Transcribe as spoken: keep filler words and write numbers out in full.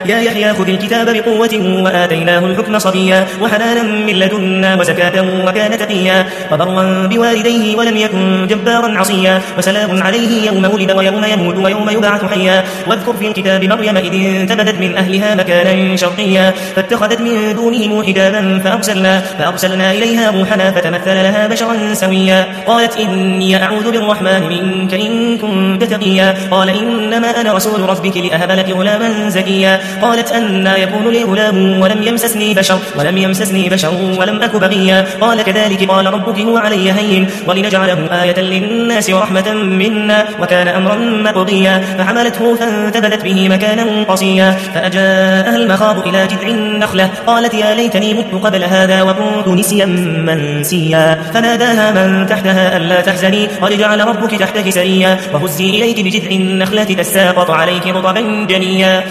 يا يحيى خذ الكتاب بقوة وآتيناه الحكم صبيا وحنانا من لدنا وزكاة وكان تقيا وبرا بوالديه ولم يكن جبارا عصيا وسلام عليه يوم ولد ويوم يموت ويوم يبعث حيا واذكر في الكتاب مريم إذ انتبذت من أهلها مكانا شرقيا فاتخذت من دونهم حجابا فأرسلنا, فأرسلنا إليها روحنا فتمثل لها بشرا سويا قالت إني أعوذ بالرحمن منك إن كنت تقيا قال إنما أنا رسول ربك لأهب لك غلاما زكيا قالت أنى يكون لي غلام ولم يمسسني بشر ولم يمسسني بشر ولم أك بغيا قال كذلك قال ربك هو علي هين ولنجعله آية للناس ورحمة منا وكان أمرا مقضيا فحملته فانتبذت به مكانا قصيا فأجاءها المخاض إلى جذع النخلة قالت يا ليتني مت قبل هذا وكنت نسيا منسيا فناداها من تحتها ألا تحزني قد جعل ربك تحتك سريا وهزي إليك بجذع النخلة تساقط عليك رطبا جنيا